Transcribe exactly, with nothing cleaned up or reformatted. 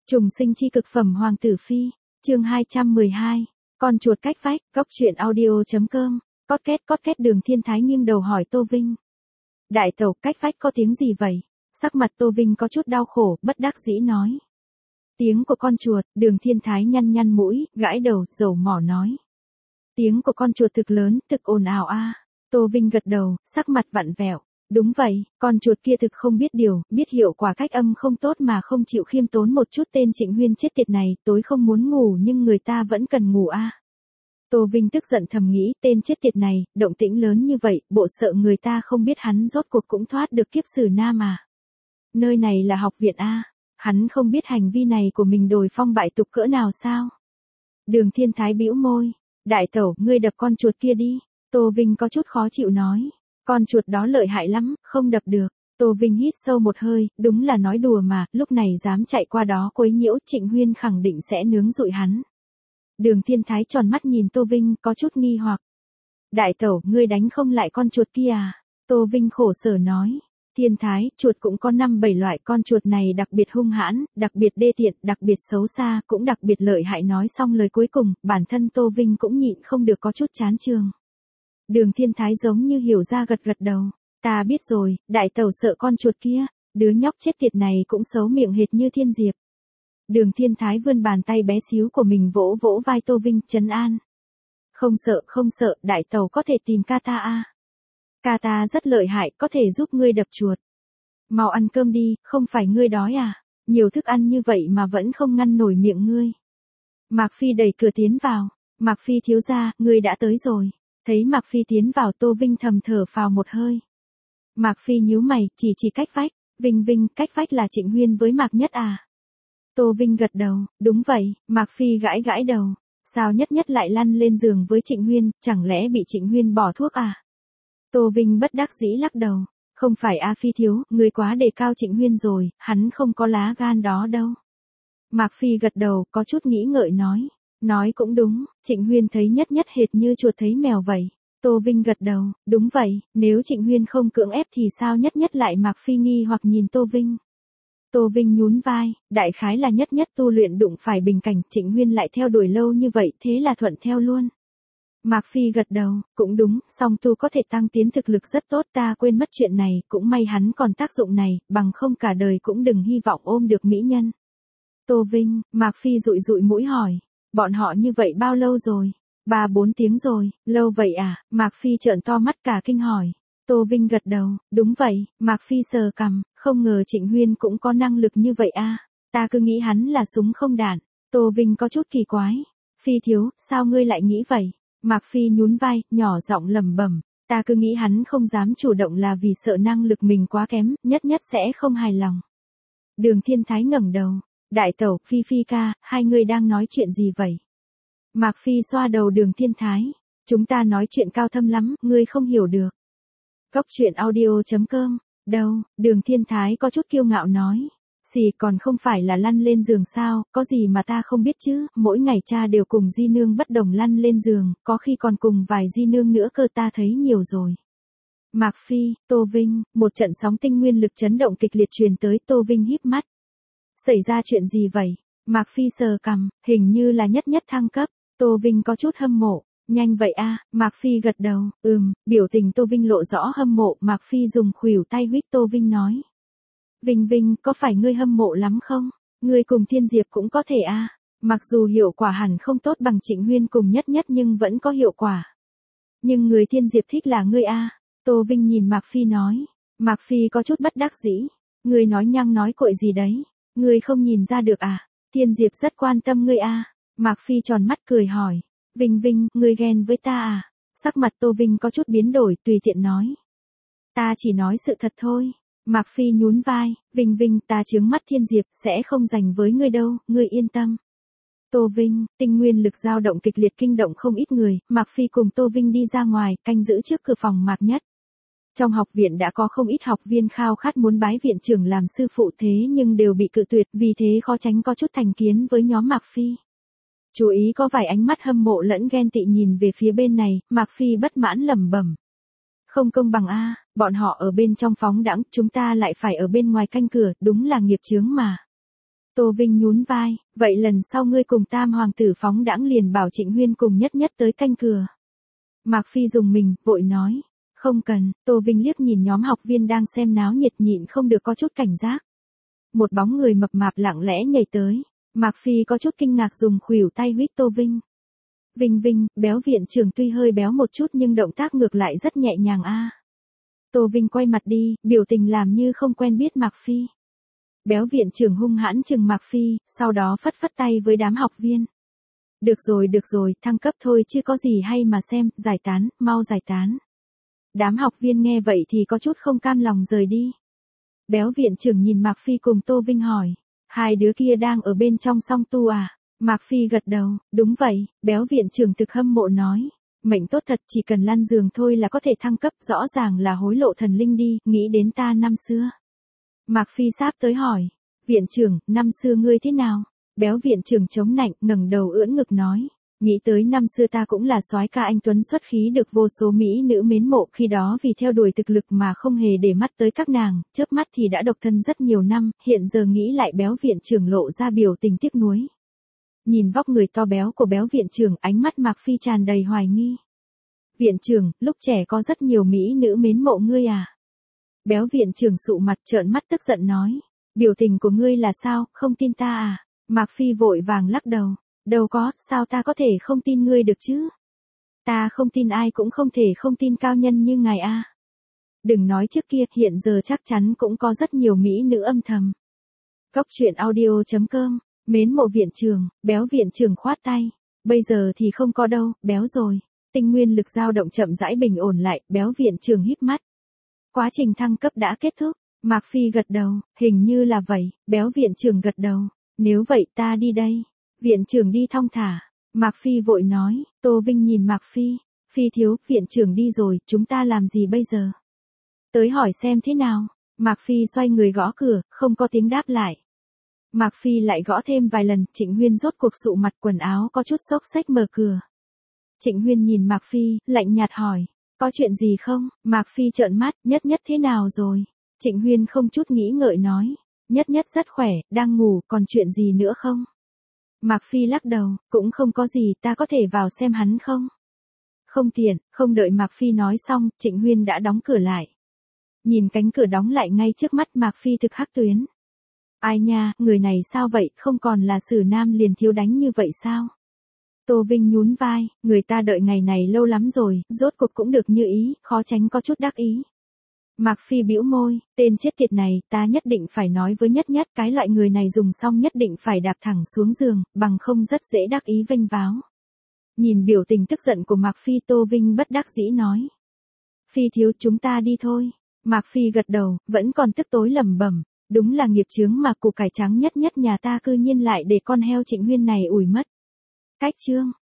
Trùng sinh chi cực phẩm Hoàng tử phi, chương hai trăm mười hai, con chuột cách vách, góc truyện audio.com, cót két cót két Đường Thiên Thái nghiêng đầu hỏi Tô Vinh. Đại tẩu, cách vách có tiếng gì vậy? Sắc mặt Tô Vinh có chút đau khổ, bất đắc dĩ nói. Tiếng của con chuột. Đường Thiên Thái nhăn nhăn mũi, gãi đầu, dầu mỏ nói. Tiếng của con chuột thực lớn, thực ồn ào a. Tô Vinh gật đầu, sắc mặt vặn vẹo. Đúng vậy, con chuột kia thực không biết điều, biết hiệu quả cách âm không tốt mà không chịu khiêm tốn một chút. Tên Trịnh Huyên chết tiệt này, tối không muốn ngủ nhưng người ta vẫn cần ngủ a. Tô Vinh tức giận thầm nghĩ, tên chết tiệt này, động tĩnh lớn như vậy, bộ sợ người ta không biết hắn rốt cuộc cũng thoát được kiếp sử nam à. Nơi này là học viện a, hắn không biết hành vi này của mình đồi phong bại tục cỡ nào sao? Đường Thiên Thái bĩu môi, đại tẩu, ngươi đập con chuột kia đi. Tô Vinh có chút khó chịu nói. Con chuột đó lợi hại lắm, không đập được. Tô Vinh hít sâu một hơi, đúng là nói đùa mà, lúc này dám chạy qua đó quấy nhiễu, Trịnh Huyên khẳng định sẽ nướng rụi hắn. Đường Thiên Thái tròn mắt nhìn Tô Vinh, có chút nghi hoặc. Đại tẩu, ngươi đánh không lại con chuột kia à? Tô Vinh khổ sở nói. Thiên Thái, chuột cũng có năm bảy loại, con chuột này đặc biệt hung hãn, đặc biệt đê tiện, đặc biệt xấu xa, cũng đặc biệt lợi hại. Nói xong lời cuối cùng, bản thân Tô Vinh cũng nhịn không được có chút chán chường. Đường Thiên Thái giống như hiểu ra gật gật đầu. Ta biết rồi, đại tẩu sợ con chuột kia, đứa nhóc chết tiệt này cũng xấu miệng hệt như thiên diệp. Đường Thiên Thái vươn bàn tay bé xíu của mình vỗ vỗ vai Tô Vinh, trấn an. Không sợ, không sợ, đại tẩu có thể tìm ca ta a. Ca ta rất lợi hại, có thể giúp ngươi đập chuột. Mau ăn cơm đi, không phải ngươi đói à? Nhiều thức ăn như vậy mà vẫn không ngăn nổi miệng ngươi. Mạc Phi đẩy cửa tiến vào. Mạc Phi thiếu gia, ngươi đã tới rồi. Thấy Mạc Phi tiến vào, Tô Vinh thầm thở phào một hơi. Mạc Phi nhíu mày, chỉ chỉ cách vách. Vinh Vinh, cách vách là Trịnh Huyên với Mạc Nhất à? Tô Vinh gật đầu, đúng vậy. Mạc Phi gãi gãi đầu. Sao Nhất Nhất lại lăn lên giường với Trịnh Huyên, chẳng lẽ bị Trịnh Huyên bỏ thuốc à? Tô Vinh bất đắc dĩ lắc đầu. Không phải A Phi thiếu, người quá đề cao Trịnh Huyên rồi, hắn không có lá gan đó đâu. Mạc Phi gật đầu, có chút nghĩ ngợi nói. Nói cũng đúng, Trịnh Huyên thấy Nhất Nhất hệt như chuột thấy mèo vậy. Tô Vinh gật đầu, đúng vậy, nếu Trịnh Huyên không cưỡng ép thì sao Nhất Nhất lại? Mạc Phi nghi hoặc nhìn Tô Vinh. Tô Vinh nhún vai, đại khái là Nhất Nhất tu luyện đụng phải bình cảnh, Trịnh Huyên lại theo đuổi lâu như vậy, thế là thuận theo luôn. Mạc Phi gật đầu, cũng đúng, song tu có thể tăng tiến thực lực rất tốt, ta quên mất chuyện này, cũng may hắn còn tác dụng này, bằng không cả đời cũng đừng hy vọng ôm được mỹ nhân. Tô Vinh, Mạc Phi dụi dụi mũi hỏi, bọn họ như vậy bao lâu rồi? Ba bốn tiếng rồi, lâu vậy à? Mạc Phi trợn to mắt cả kinh hỏi. Tô Vinh gật đầu, đúng vậy. Mạc Phi sờ cằm, không ngờ Trịnh Huyên cũng có năng lực như vậy a. Ta cứ nghĩ hắn là súng không đạn. Tô Vinh có chút kỳ quái. Phi thiếu, sao ngươi lại nghĩ vậy? Mạc Phi nhún vai, nhỏ giọng lẩm bẩm, ta cứ nghĩ hắn không dám chủ động là vì sợ năng lực mình quá kém, Nhất Nhất sẽ không hài lòng. Đường Thiên Thái ngẩng đầu, đại tẩu, Phi Phi ca, hai người đang nói chuyện gì vậy? Mạc Phi xoa đầu Đường Thiên Thái, chúng ta nói chuyện cao thâm lắm, ngươi không hiểu được. Góc truyện audio.com, đâu? Đường Thiên Thái có chút kiêu ngạo nói. Xì, còn không phải là lăn lên giường sao, có gì mà ta không biết chứ, mỗi ngày cha đều cùng di nương bất đồng lăn lên giường, có khi còn cùng vài di nương nữa cơ, ta thấy nhiều rồi. Mạc Phi, Tô Vinh, một trận sóng tinh nguyên lực chấn động kịch liệt truyền tới. Tô Vinh híp mắt. Xảy ra chuyện gì vậy? Mạc Phi sờ cằm, hình như là Nhất Nhất thăng cấp. Tô Vinh có chút hâm mộ. Nhanh vậy a. À? Mạc Phi gật đầu, ừm, biểu tình Tô Vinh lộ rõ hâm mộ. Mạc Phi dùng khuỷu tay huých Tô Vinh nói. Vinh Vinh, có phải ngươi hâm mộ lắm không? Ngươi cùng Thiên Diệp cũng có thể a. À? Mặc dù hiệu quả hẳn không tốt bằng Trịnh Huyên cùng Nhất Nhất nhưng vẫn có hiệu quả. Nhưng người Thiên Diệp thích là ngươi a. À? Tô Vinh nhìn Mạc Phi nói. Mạc Phi có chút bất đắc dĩ. Ngươi nói nhăng nói cội gì đấy? Ngươi không nhìn ra được à? Thiên Diệp rất quan tâm ngươi a. À? Mạc Phi tròn mắt cười hỏi. Vinh Vinh, ngươi ghen với ta à? Sắc mặt Tô Vinh có chút biến đổi, tùy tiện nói. Ta chỉ nói sự thật thôi. Mạc Phi nhún vai, Vinh Vinh, ta chướng mắt Thiên Diệp, sẽ không giành với ngươi đâu, ngươi yên tâm. Tô Vinh, tinh nguyên lực dao động kịch liệt kinh động không ít người, Mạc Phi cùng Tô Vinh đi ra ngoài, canh giữ trước cửa phòng Mạc Nhất. Trong học viện đã có không ít học viên khao khát muốn bái viện trưởng làm sư phụ, thế nhưng đều bị cự tuyệt, vì thế khó tránh có chút thành kiến với nhóm Mạc Phi. Chú ý có vài ánh mắt hâm mộ lẫn ghen tị nhìn về phía bên này, Mạc Phi bất mãn lẩm bẩm. Không công bằng a, bọn họ ở bên trong phóng đãng, chúng ta lại phải ở bên ngoài canh cửa, đúng là nghiệp chướng mà. Tô Vinh nhún vai, vậy lần sau ngươi cùng tam hoàng tử phóng đãng liền bảo Trịnh Huyên cùng nhất nhất tới canh cửa. Mạc Phi dùng mình, vội nói, không cần. Tô Vinh liếc nhìn nhóm học viên đang xem náo nhiệt nhịn không được có chút cảnh giác. Một bóng người mập mạp lặng lẽ nhảy tới, Mạc Phi có chút kinh ngạc dùng khuỷu tay huýt Tô Vinh. Vinh Vinh, béo viện trưởng tuy hơi béo một chút nhưng động tác ngược lại rất nhẹ nhàng a. Tô Vinh quay mặt đi, biểu tình làm như không quen biết Mạc Phi. Béo viện trưởng hung hãn chừng Mạc Phi, sau đó phất phất tay với đám học viên. Được rồi được rồi, thăng cấp thôi chứ có gì hay mà xem, giải tán, mau giải tán. Đám học viên nghe vậy thì có chút không cam lòng rời đi. Béo viện trưởng nhìn Mạc Phi cùng Tô Vinh hỏi, hai đứa kia đang ở bên trong song tu à? Mạc Phi gật đầu, đúng vậy. Béo viện trưởng thực hâm mộ nói, mệnh tốt thật, chỉ cần lăn giường thôi là có thể thăng cấp, rõ ràng là hối lộ thần linh đi, nghĩ đến ta năm xưa. Mạc Phi sáp tới hỏi, viện trưởng, năm xưa ngươi thế nào? Béo viện trưởng chống nạnh, ngẩng đầu ưỡn ngực nói, nghĩ tới năm xưa ta cũng là soái ca anh tuấn xuất khí được vô số mỹ nữ mến mộ, khi đó vì theo đuổi thực lực mà không hề để mắt tới các nàng, chớp mắt thì đã độc thân rất nhiều năm, hiện giờ nghĩ lại béo viện trưởng lộ ra biểu tình tiếc nuối. Nhìn vóc người to béo của béo viện trưởng, ánh mắt Mạc Phi tràn đầy hoài nghi. Viện trưởng, lúc trẻ có rất nhiều mỹ nữ mến mộ ngươi à? Béo viện trưởng sụ mặt trợn mắt tức giận nói, biểu tình của ngươi là sao, không tin ta à? Mạc Phi vội vàng lắc đầu, đâu có, sao ta có thể không tin ngươi được chứ? Ta không tin ai cũng không thể không tin cao nhân như ngài a. Đừng nói trước kia, hiện giờ chắc chắn cũng có rất nhiều mỹ nữ âm thầm. Cóc truyện audio chấm com, mến mộ viện trưởng, béo viện trưởng khoát tay, bây giờ thì không có đâu, béo rồi. Tinh nguyên lực dao động chậm rãi bình ổn lại, béo viện trưởng híp mắt. Quá trình thăng cấp đã kết thúc, Mạc Phi gật đầu, hình như là vậy. Béo viện trưởng gật đầu, nếu vậy ta đi đây. Viện trưởng đi thong thả. Mạc Phi vội nói. Tô Vinh nhìn Mạc Phi, Phi thiếu, viện trưởng đi rồi, chúng ta làm gì bây giờ? Tới hỏi xem thế nào. Mạc Phi xoay người gõ cửa, không có tiếng đáp lại. Mạc Phi lại gõ thêm vài lần, Trịnh Huyên rốt cuộc sụ mặt, quần áo có chút xốc xếch mở cửa. Trịnh Huyên nhìn Mạc Phi, lạnh nhạt hỏi, có chuyện gì không? Mạc Phi trợn mắt, nhất nhất thế nào rồi? Trịnh Huyên không chút nghĩ ngợi nói, nhất nhất rất khỏe, đang ngủ, còn chuyện gì nữa không? Mạc Phi lắc đầu, cũng không có gì, ta có thể vào xem hắn không? Không tiện. Không đợi Mạc Phi nói xong, Trịnh Huyên đã đóng cửa lại. Nhìn cánh cửa đóng lại ngay trước mắt, Mạc Phi thực hắc tuyến. Ai nha, người này sao vậy, không còn là Sử Nam liền thiếu đánh như vậy sao? Tô Vinh nhún vai, người ta đợi ngày này lâu lắm rồi, rốt cuộc cũng được như ý, khó tránh có chút đắc ý. Mạc Phi bĩu môi, tên chết tiệt này, ta nhất định phải nói với nhất nhất, cái loại người này dùng xong nhất định phải đạp thẳng xuống giường, bằng không rất dễ đắc ý vênh váo. Nhìn biểu tình tức giận của Mạc Phi, Tô Vinh bất đắc dĩ nói. Phi thiếu, chúng ta đi thôi. Mạc Phi gật đầu, vẫn còn tức tối lẩm bẩm, đúng là nghiệp chướng mà củ cải trắng nhất nhất nhà ta cư nhiên lại để con heo Trịnh Huyên này ủi mất. Cách chương